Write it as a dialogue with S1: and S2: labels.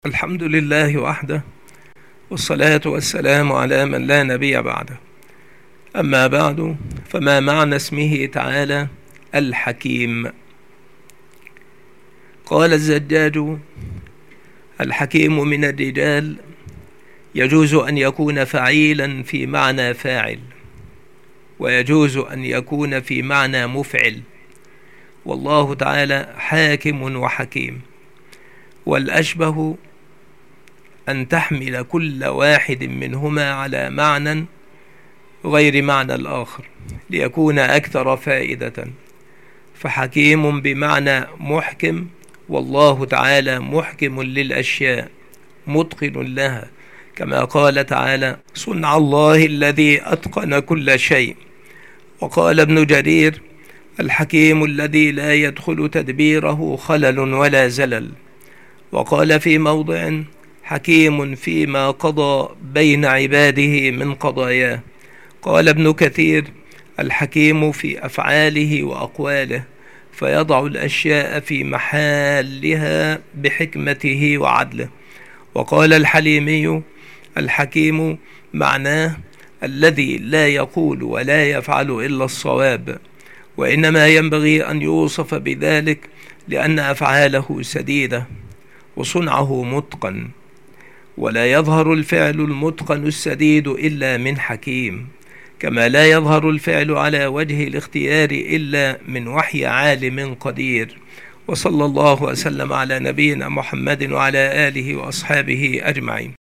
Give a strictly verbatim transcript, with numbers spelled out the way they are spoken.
S1: الحمد لله وحده، والصلاة والسلام على من لا نبي بعده. أما بعد، فما معنى اسمه تعالى الحكيم؟ قال الزجاج: الحكيم من الرجال يجوز أن يكون فعيلا في معنى فاعل، ويجوز أن يكون في معنى مفعل، والله تعالى حاكم وحكيم، والأشبه أن تحمل كل واحد منهما على معنى غير معنى الآخر ليكون أكثر فائدة. فحكيم بمعنى محكم، والله تعالى محكم للأشياء متقن لها، كما قال تعالى: صنع الله الذي أتقن كل شيء. وقال ابن جرير: الحكيم الذي لا يدخل تدبيره خلل ولا زلل. وقال في موضع: حكيم فيما قضى بين عباده من قضاياه. قال ابن كثير: الحكيم في أفعاله وأقواله، فيضع الأشياء في محلها بحكمته وعدله. وقال الحليمي: الحكيم معناه الذي لا يقول ولا يفعل إلا الصواب، وإنما ينبغي أن يوصف بذلك لأن أفعاله سديدة وصنعه متقن، ولا يظهر الفعل المتقن السديد إلا من حكيم، كما لا يظهر الفعل على وجه الاختيار إلا من وحي عالم قدير. وصلى الله وسلم على نبينا محمد وعلى آله وأصحابه أجمعين.